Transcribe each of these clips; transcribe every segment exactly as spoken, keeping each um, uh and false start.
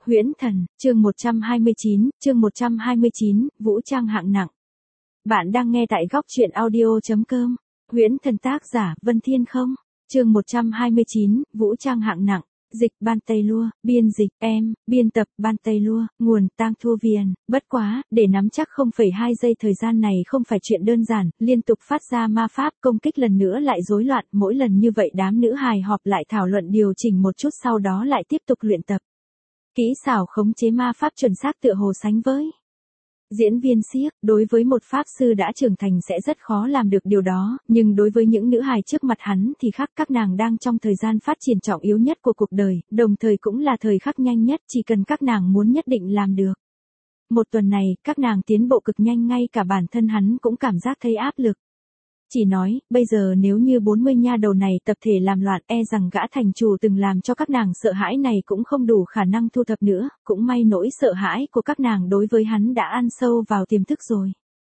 Huyễn Thần, chương một trăm hai mươi chín, chương một trăm hai mươi chín, vũ trang hạng nặng. Bạn đang nghe tại góc truyện audio chấm com. Huyễn Thần tác giả, Vân Thiên Không. Chương một trăm hai mươi chín, vũ trang hạng nặng. Dịch Ban Tây Lua, biên dịch em, biên tập Ban Tây Lua, nguồn Tang Thu Viền. Bất quá, để nắm chắc không phẩy hai giây thời gian này không phải chuyện đơn giản, liên tục phát ra ma pháp công kích lần nữa lại rối loạn, mỗi lần như vậy đám nữ hài họp lại thảo luận điều chỉnh một chút sau đó lại tiếp tục luyện tập. Kỹ xảo khống chế ma pháp chuẩn xác tựa hồ sánh với diễn viên xiếc, đối với một pháp sư đã trưởng thành sẽ rất khó làm được điều đó, nhưng đối với những nữ hài trước mặt hắn thì khác, các nàng đang trong thời gian phát triển trọng yếu nhất của cuộc đời, đồng thời cũng là thời khắc nhanh nhất, chỉ cần các nàng muốn nhất định làm được. Một tuần này, các nàng tiến bộ cực nhanh, ngay cả bản thân hắn cũng cảm giác thấy áp lực. Chỉ nói, bây giờ nếu như bốn mươi nha đầu này tập thể làm loạn, e rằng gã thành chủ từng làm cho các nàng sợ hãi này cũng không đủ khả năng thu thập nữa, cũng may nỗi sợ hãi của các nàng đối với hắn đã ăn sâu vào tiềm thức rồi.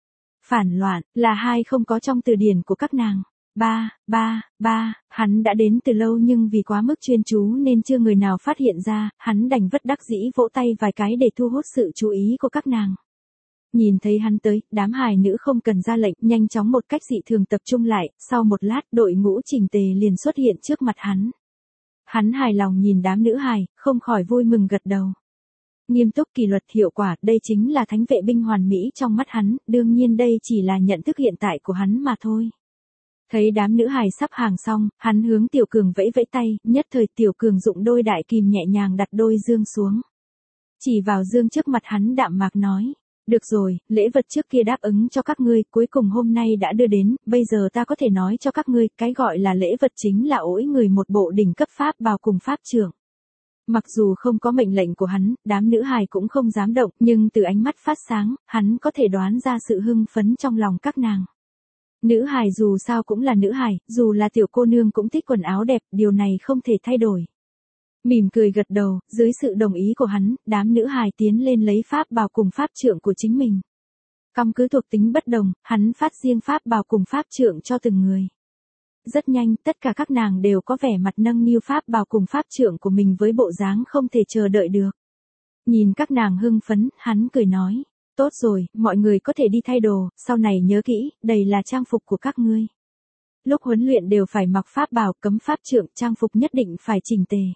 Phản loạn, là hai không có trong từ điển của các nàng. Ba, ba, ba, hắn đã đến từ lâu nhưng vì quá mức chuyên chú nên chưa người nào phát hiện ra, hắn đành vất đắc dĩ vỗ tay vài cái để thu hút sự chú ý của các nàng. Nhìn thấy hắn tới, đám hài nữ không cần ra lệnh, nhanh chóng một cách dị thường tập trung lại, sau một lát, đội ngũ chỉnh tề liền xuất hiện trước mặt hắn. Hắn hài lòng nhìn đám nữ hài, không khỏi vui mừng gật đầu. Nghiêm túc, kỷ luật, hiệu quả, đây chính là thánh vệ binh hoàn mỹ trong mắt hắn, đương nhiên đây chỉ là nhận thức hiện tại của hắn mà thôi. Thấy đám nữ hài sắp hàng xong, hắn hướng Tiểu Cường vẫy vẫy tay, nhất thời Tiểu Cường dụng đôi đại kìm nhẹ nhàng đặt đôi dương xuống. Chỉ vào dương trước mặt hắn đạm mạc nói. Được rồi, lễ vật trước kia đáp ứng cho các ngươi, cuối cùng hôm nay đã đưa đến, bây giờ ta có thể nói cho các ngươi, cái gọi là lễ vật chính là ỗi người một bộ đỉnh cấp pháp bào cùng pháp trưởng. Mặc dù không có mệnh lệnh của hắn, đám nữ hài cũng không dám động, nhưng từ ánh mắt phát sáng, hắn có thể đoán ra sự hưng phấn trong lòng các nàng. Nữ hài dù sao cũng là nữ hài, dù là tiểu cô nương cũng thích quần áo đẹp, điều này không thể thay đổi. Mỉm cười gật đầu, dưới sự đồng ý của hắn, đám nữ hài tiến lên lấy pháp bào cùng pháp trượng của chính mình. Căn cứ thuộc tính bất đồng, hắn phát riêng pháp bào cùng pháp trượng cho từng người. Rất nhanh, tất cả các nàng đều có vẻ mặt nâng niu pháp bào cùng pháp trượng của mình với bộ dáng không thể chờ đợi được. Nhìn các nàng hưng phấn, hắn cười nói, tốt rồi, mọi người có thể đi thay đồ, sau này nhớ kỹ, đây là trang phục của các ngươi. Lúc huấn luyện đều phải mặc pháp bào, cấm pháp trượng, trang phục nhất định phải chỉnh tề.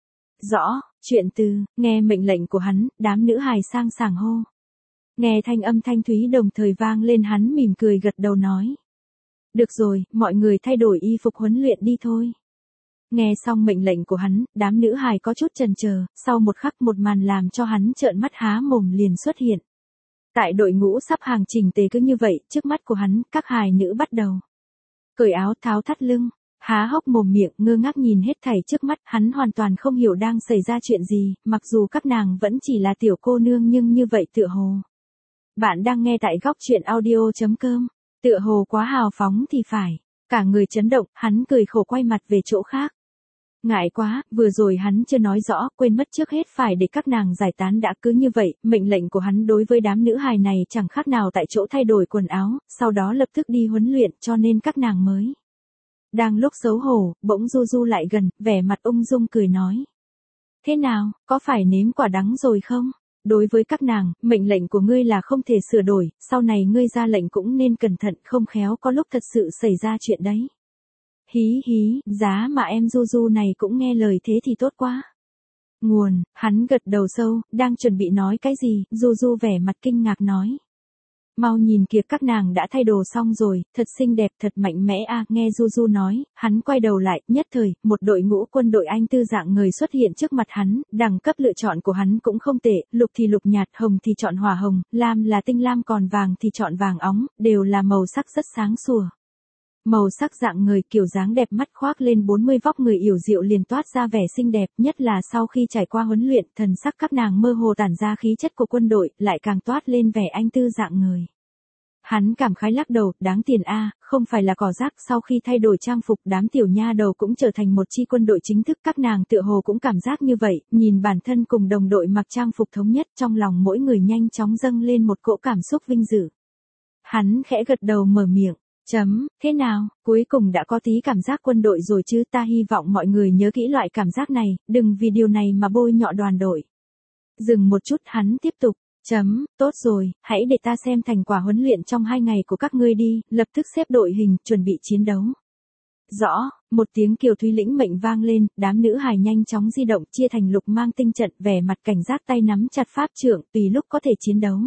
Rõ, chuyện từ, nghe mệnh lệnh của hắn, đám nữ hài sang sảng hô. Nghe thanh âm thanh thúy đồng thời vang lên, hắn mỉm cười gật đầu nói. Được rồi, mọi người thay đổi y phục huấn luyện đi thôi. Nghe xong mệnh lệnh của hắn, đám nữ hài có chút chần chờ, sau một khắc một màn làm cho hắn trợn mắt há mồm liền xuất hiện. Tại đội ngũ sắp hàng chỉnh tề cứ như vậy, trước mắt của hắn, các hài nữ bắt đầu cởi áo, tháo thắt lưng. Há hốc mồm miệng, ngơ ngác nhìn hết thảy trước mắt, hắn hoàn toàn không hiểu đang xảy ra chuyện gì, mặc dù các nàng vẫn chỉ là tiểu cô nương nhưng như vậy tựa hồ. Bạn đang nghe tại góc truyện audio chấm com, tựa hồ quá hào phóng thì phải, cả người chấn động, hắn cười khổ quay mặt về chỗ khác. Ngại quá, vừa rồi hắn chưa nói rõ, quên mất trước hết phải để các nàng giải tán đã, cứ như vậy, mệnh lệnh của hắn đối với đám nữ hài này chẳng khác nào tại chỗ thay đổi quần áo, sau đó lập tức đi huấn luyện cho nên các nàng mới. Đang lúc xấu hổ, bỗng Du Du lại gần, vẻ mặt ung dung cười nói. Thế nào, có phải nếm quả đắng rồi không? Đối với các nàng, mệnh lệnh của ngươi là không thể sửa đổi, sau này ngươi ra lệnh cũng nên cẩn thận, không khéo có lúc thật sự xảy ra chuyện đấy. Hí hí, giá mà em Du Du này cũng nghe lời thế thì tốt quá. Nguồn, hắn gật đầu sâu, đang chuẩn bị nói cái gì, Du Du vẻ mặt kinh ngạc nói. Mau nhìn kìa, các nàng đã thay đồ xong rồi, thật xinh đẹp, thật mạnh mẽ a. À, nghe Du Du nói, hắn quay đầu lại, nhất thời, một đội ngũ quân đội anh tư dạng người xuất hiện trước mặt hắn, đẳng cấp lựa chọn của hắn cũng không tệ, lục thì lục nhạt, hồng thì chọn hỏa hồng, lam là tinh lam, còn vàng thì chọn vàng óng, đều là màu sắc rất sáng sủa. Màu sắc dạng người, kiểu dáng đẹp mắt, khoác lên bốn mươi vóc người yểu diệu liền toát ra vẻ xinh đẹp, nhất là sau khi trải qua huấn luyện, thần sắc các nàng mơ hồ tản ra khí chất của quân đội, lại càng toát lên vẻ anh tư dạng người. Hắn cảm khái lắc đầu, đáng tiền a, không phải là cỏ rác, sau khi thay đổi trang phục, đám tiểu nha đầu cũng trở thành một chi quân đội chính thức, các nàng tựa hồ cũng cảm giác như vậy, nhìn bản thân cùng đồng đội mặc trang phục thống nhất, trong lòng mỗi người nhanh chóng dâng lên một cỗ cảm xúc vinh dự. Hắn khẽ gật đầu mở miệng. Chấm, thế nào, cuối cùng đã có tí cảm giác quân đội rồi chứ, ta hy vọng mọi người nhớ kỹ loại cảm giác này, đừng vì điều này mà bôi nhọ đoàn đội. Dừng một chút hắn tiếp tục. Chấm, tốt rồi, hãy để ta xem thành quả huấn luyện trong hai ngày của các ngươi đi, lập tức xếp đội hình, chuẩn bị chiến đấu. Rõ, một tiếng Kiều Thúy lĩnh mệnh vang lên, đám nữ hài nhanh chóng di động chia thành lục mang tinh trận, vẻ mặt cảnh giác tay nắm chặt pháp trượng, tùy lúc có thể chiến đấu.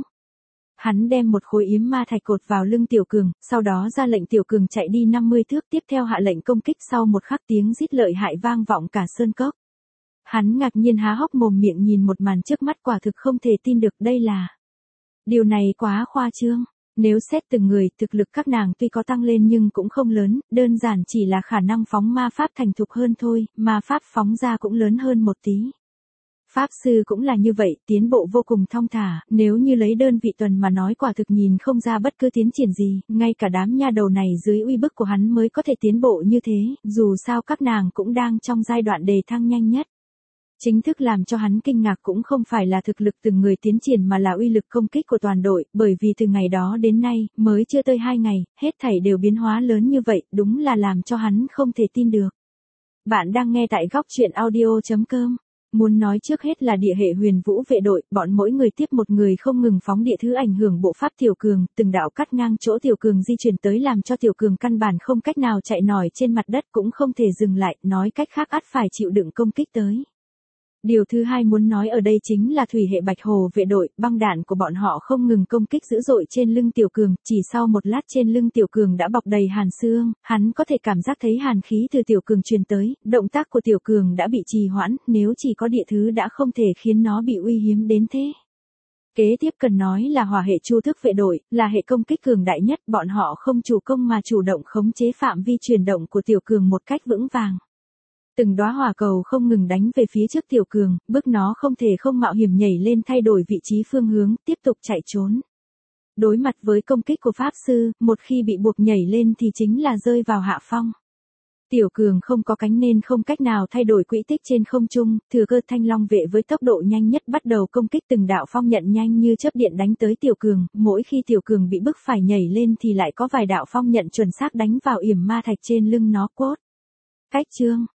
Hắn đem một khối yếm ma thạch cột vào lưng Tiểu Cường, sau đó ra lệnh Tiểu Cường chạy đi năm mươi thước, tiếp theo hạ lệnh công kích, sau một khắc tiếng rít lợi hại vang vọng cả sơn cốc. Hắn ngạc nhiên há hốc mồm miệng nhìn một màn trước mắt, quả thực không thể tin được đây là. Điều này quá khoa trương. Nếu xét từng người, thực lực các nàng tuy có tăng lên nhưng cũng không lớn, đơn giản chỉ là khả năng phóng ma pháp thành thục hơn thôi, ma pháp phóng ra cũng lớn hơn một tí. Pháp sư cũng là như vậy, tiến bộ vô cùng thong thả, nếu như lấy đơn vị tuần mà nói quả thực nhìn không ra bất cứ tiến triển gì, ngay cả đám nha đầu này dưới uy bức của hắn mới có thể tiến bộ như thế, dù sao các nàng cũng đang trong giai đoạn đề thăng nhanh nhất. Chính thức làm cho hắn kinh ngạc cũng không phải là thực lực từng người tiến triển mà là uy lực công kích của toàn đội, bởi vì từ ngày đó đến nay, mới chưa tới hai ngày, hết thảy đều biến hóa lớn như vậy, đúng là làm cho hắn không thể tin được. Bạn đang nghe tại góc truyện audio chấm com. Muốn nói trước hết là địa hệ huyền vũ vệ đội, bọn mỗi người tiếp một người không ngừng phóng địa thứ ảnh hưởng bộ pháp Tiểu Cường, từng đạo cắt ngang chỗ Tiểu Cường di chuyển tới làm cho Tiểu Cường căn bản không cách nào chạy nổi trên mặt đất, cũng không thể dừng lại, nói cách khác ắt phải chịu đựng công kích tới. Điều thứ hai muốn nói ở đây chính là thủy hệ bạch hồ vệ đội, băng đạn của bọn họ không ngừng công kích dữ dội trên lưng Tiểu Cường, chỉ sau một lát trên lưng Tiểu Cường đã bọc đầy hàn xương, hắn có thể cảm giác thấy hàn khí từ Tiểu Cường truyền tới, động tác của Tiểu Cường đã bị trì hoãn, nếu chỉ có địa thứ đã không thể khiến nó bị uy hiếm đến thế. Kế tiếp cần nói là hỏa hệ chu thức vệ đội, là hệ công kích cường đại nhất, bọn họ không chủ công mà chủ động khống chế phạm vi chuyển động của Tiểu Cường một cách vững vàng. Từng đóa hỏa cầu không ngừng đánh về phía trước Tiểu Cường, bước nó không thể không mạo hiểm nhảy lên thay đổi vị trí phương hướng, tiếp tục chạy trốn. Đối mặt với công kích của Pháp Sư, một khi bị buộc nhảy lên thì chính là rơi vào hạ phong. Tiểu Cường không có cánh nên không cách nào thay đổi quỹ tích trên không trung, thừa cơ Thanh Long vệ với tốc độ nhanh nhất bắt đầu công kích, từng đạo phong nhận nhanh như chớp điện đánh tới Tiểu Cường, mỗi khi Tiểu Cường bị bức phải nhảy lên thì lại có vài đạo phong nhận chuẩn xác đánh vào yểm ma thạch trên lưng nó cốt. Cách chương